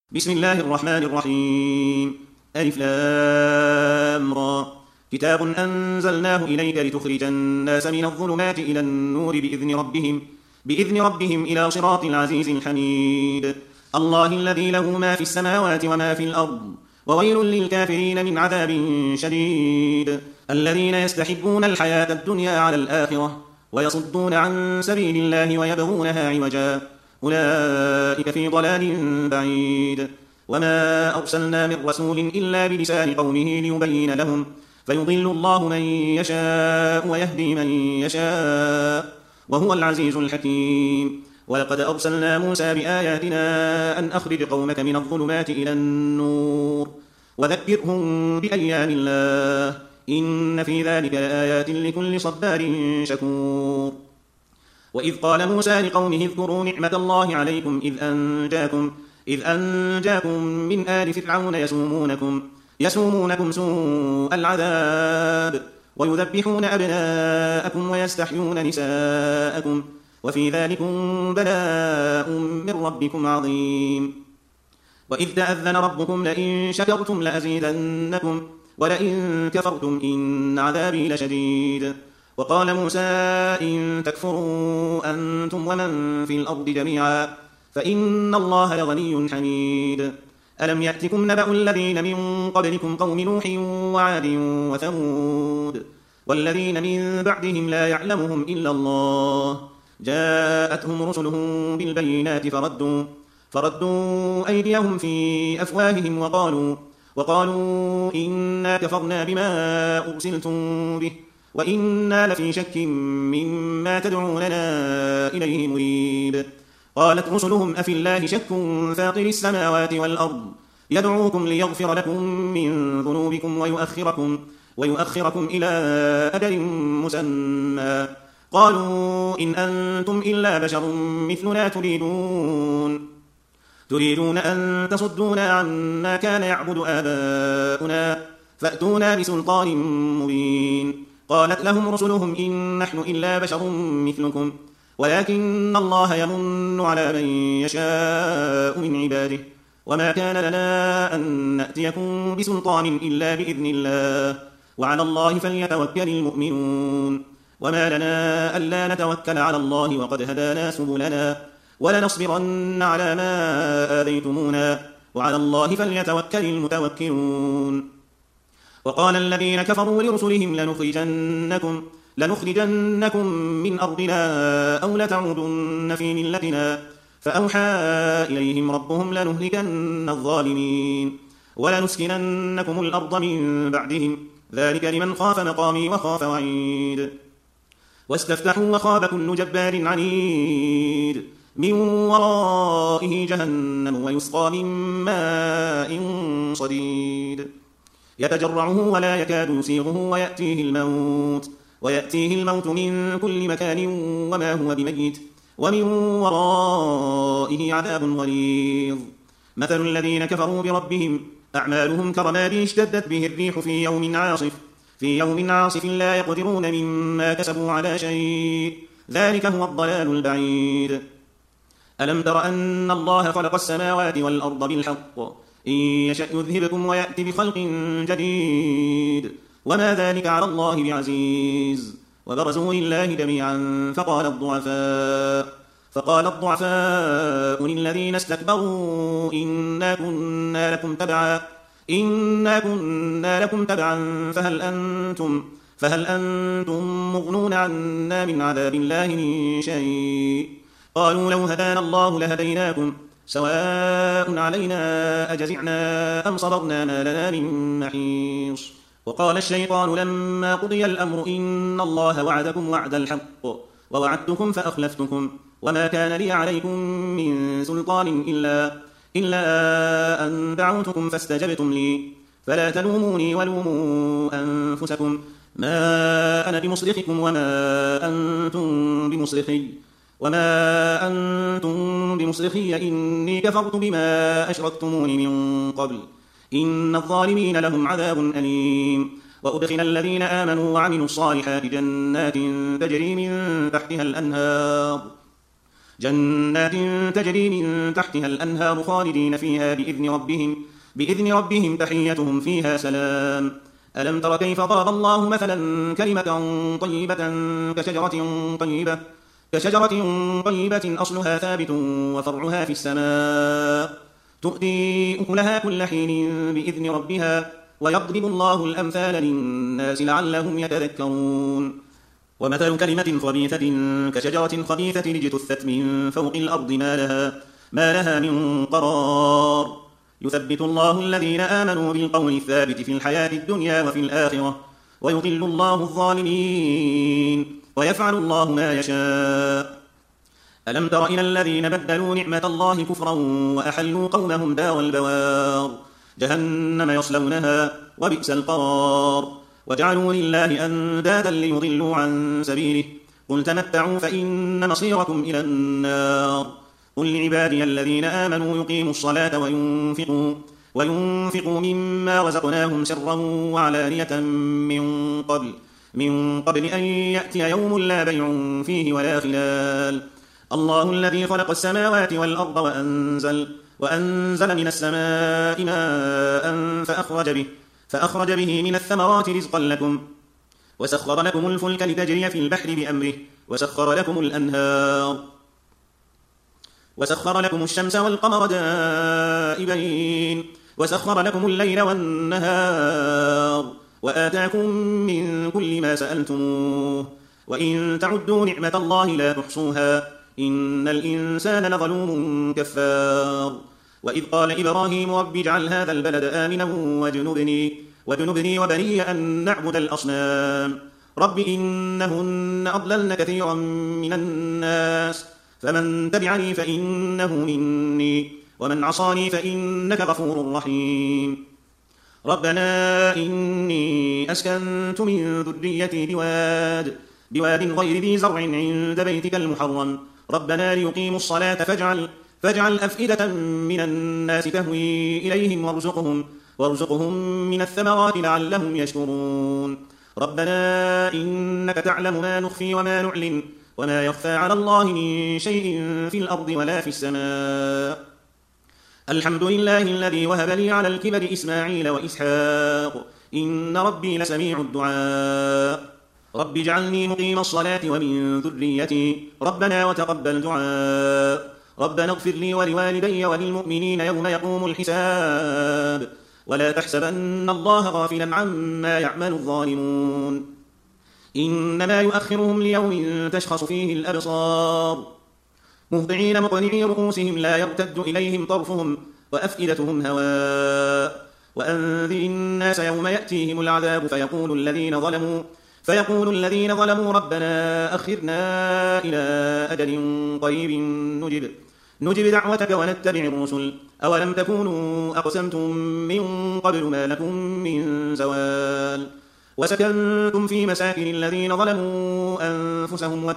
بسم الله الرحمن الرحيم ألف لام را كتاب أنزلناه إليك لتخرج الناس من الظلمات إلى النور بإذن ربهم إلى صراط العزيز الحميد الله الذي له ما في السماوات وما في الأرض وويل للكافرين من عذاب شديد الذين يستحبون الحياة الدنيا على الآخرة ويصدون عن سبيل الله ويبغونها عوجا أولئك في ضلال بعيد وما أرسلنا من رسول إلا بلسان قومه ليبين لهم فيضل الله من يشاء ويهدي من يشاء وهو العزيز الحكيم ولقد أرسلنا موسى بآياتنا أن أخرج قومك من الظلمات إلى النور وذكرهم بأيام الله إن في ذلك لآيات لكل صبار شكور وإذ قال موسى لقومه اذكروا نعمة الله عليكم إذ أنجاكم من آل فرعون يسومونكم سوء العذاب ويذبحون أبناءكم ويستحيون نساءكم وفي ذلكم بلاء من ربكم عظيم وإذ تأذن ربكم لئن شكرتم لأزيدنكم ولئن كفرتم إن عذابي لشديد وقال موسى إن تكفروا أنتم ومن في الأرض جميعا فإن الله لغني حميد ألم يأتكم نبأ الذين من قبلكم قوم نوح وعاد وثمود والذين من بعدهم لا يعلمهم إلا الله جاءتهم رسلهم بالبينات فردوا أيديهم في أفواههم وقالوا إنا كفرنا بما أرسلتم به وإنا لفي شك مما تدعوننا إليه مريب قالت رسلهم أفي الله شك فاطر السماوات والأرض يدعوكم ليغفر لكم من ذنوبكم ويؤخركم إلى أجل مسمى قالوا إن أنتم إلا بشر مثلنا تريدون أن تصدونا عما كان يعبد آباؤنا فأتونا بسلطان مبين قالت لهم رسلهم إن نحن إلا بشر مثلكم ولكن الله يمن على من يشاء من عباده وما كان لنا أن نأتيكم بسلطان إلا بإذن الله وعلى الله فليتوكل المؤمنون وما لنا ألا نتوكل على الله وقد هدانا سبلنا ولنصبرن على ما آذيتمونا وعلى الله فليتوكل المتوكلون وقال الذين كفروا لرسلهم لنخرجنكم من أرضنا أو لتعودن في ملتنا فأوحى إليهم ربهم لنهلكن الظالمين ولنسكننكم الأرض من بعدهم ذلك لمن خاف مقامي وخاف وعيد واستفتحوا وخاب كل جبار عنيد من ورائه جهنم ويسقى من ماء صديد يتجرعه ولا يكاد يسيغه ويأتيه الموت من كل مكان وما هو بميت ومن ورائه عذاب غليظ مثل الذين كفروا بربهم أعمالهم كرماد اشتدت به الريح في يوم عاصف لا يقدرون مما كسبوا على شيء ذلك هو الضلال البعيد ألم تر أن الله خلق السماوات والأرض بالحق إن يشأ يذهبكم ويأتي بخلق جديد وما ذلك على الله بعزيز وبرزوا لله جميعا فقال الضعفاء للذين استكبروا إنا كنا لكم تبعا فهل أنتم مغنون عنا من عذاب الله من شيء قالوا لو هدانا الله لهديناكم سواء علينا أجزعنا أم صبرنا ما لنا من محيص وقال الشيطان لما قضي الأمر إن الله وعدكم وعد الحق ووعدتكم فأخلفتكم وما كان لي عليكم من سلطان إلا أن دعوتكم فاستجبتم لي فلا تلوموني ولوموا أنفسكم ما أنا بمصرخكم وما أنتم بمصرخي إني كفرت بما أشركتمون من قبل إن الظالمين لهم عذاب أليم وأدخل الذين آمنوا وعملوا الصالحات جنات تجري من تحتها الأنهار جنات تجري من تحتها الأنهار خالدين فيها بإذن ربهم تحيتهم فيها سلام. ألم تر كيف ضرب الله مثلا كلمة طيبة كشجرة طيبة أصلها ثابت وفرعها في السماء تؤتي أكلها كل حين بإذن ربها ويضرب الله الأمثال للناس لعلهم يتذكرون. ومثل كلمة خبيثة كشجرة خبيثة اجتثت من فوق الأرض ما لها من قرار يثبت الله الذين آمنوا بالقول الثابت في الحياة الدنيا وفي الآخرة ويضل الله الظالمين ويفعل الله ما يشاء. ألم تر إلى الذين بدلوا نعمة الله كفرا وأحلوا قومهم دار البوار جهنم يصلونها وبئس القرار وجعلوا لله أندادا ليضلوا عن سبيله قل تمتعوا فإن مصيركم إلى النار. قل لعبادي الذين آمنوا يقيموا الصلاة وينفقوا مما رزقناهم سرا وعلانية من قبل أن يأتي يوم لا بيع فيه ولا خلال. الله الذي خلق السماوات والأرض وأنزل من السماء ماء فأخرج به من الثمرات رزقا لكم وسخر لكم الفلك لتجري في البحر بأمره وسخر لكم الأنهار وسخر لكم الشمس والقمر دائبين وسخر لكم الليل والنهار وآتاكم من كل ما سألتموه وإن تعدوا نعمة الله لا تحصوها إن الإنسان لظلوم كفار. وإذ قال إبراهيم رب اجعل هذا البلد آمنا واجنبني وبني أن نعبد الأصنام رب إنهن أضللن كثيرا من الناس فمن تبعني فإنه مني ومن عصاني فإنك غفور رحيم. ربنا إني أسكنت من ذريتي بواد غير ذي زرع عند بيتك المحرم ربنا ليقيموا الصلاة فاجعل أفئدة من الناس تهوي إليهم وارزقهم من الثمرات لعلهم يشكرون. ربنا إنك تعلم ما نخفي وما نعلن وما يخفى على الله من شيء في الأرض ولا في السماء. الحمد لله الذي وهب لي على الكبر إسماعيل وإسحاق إن ربي لسميع الدعاء. رب اجعلني مقيم الصلاة ومن ذريتي ربنا وتقبل دعاء. ربنا اغفر لي ولوالدي وللمؤمنين يوم يقوم الحساب ولا تحسبن الله غافلا عما يعمل الظالمون إنما يؤخرهم ليوم تشخص فيه الأبصار مهطعين مقنعي رؤوسهم لا يرتد إليهم طرفهم وأفئدتهم هواء. وأنذر الناس يوم يأتيهم العذاب فيقول الذين ظلموا ربنا أخرنا إلى أجل قريب نجب دعوتك ونتبع الرسل أولم تكونوا أقسمتم من قبل ما لكم من زوال. وسكنتم في مساكن الذين ظلموا أنفسهم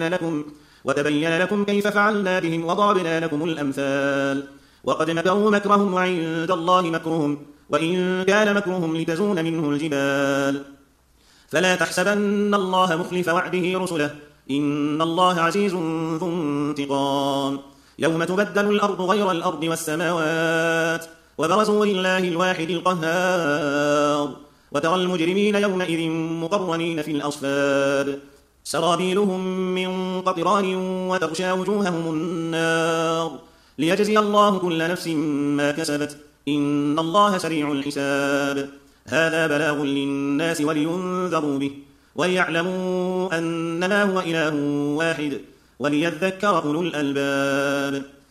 وتبين لكم كيف فعلنا بهم وضربنا لكم الأمثال. وقد مكروا مكرهم وعند الله مكرهم وإن كان مكرهم لتزول منه الجبال. فلا تحسبن الله مخلف وعده رسله إن الله عزيز ذو انتقام. يوم تبدل الأرض غير الأرض والسماوات وبرزوا لله الواحد القهار وترى المجرمين يومئذ مقرنين في الأصفاد سرابيلهم من قطران وتغشى وجوههم النار ليجزي الله كل نفس ما كسبت إن الله سريع الحساب. هذا بلاغ للناس ولينذروا به وليعلموا أنما هو إله واحد وليذكر أولو الألباب.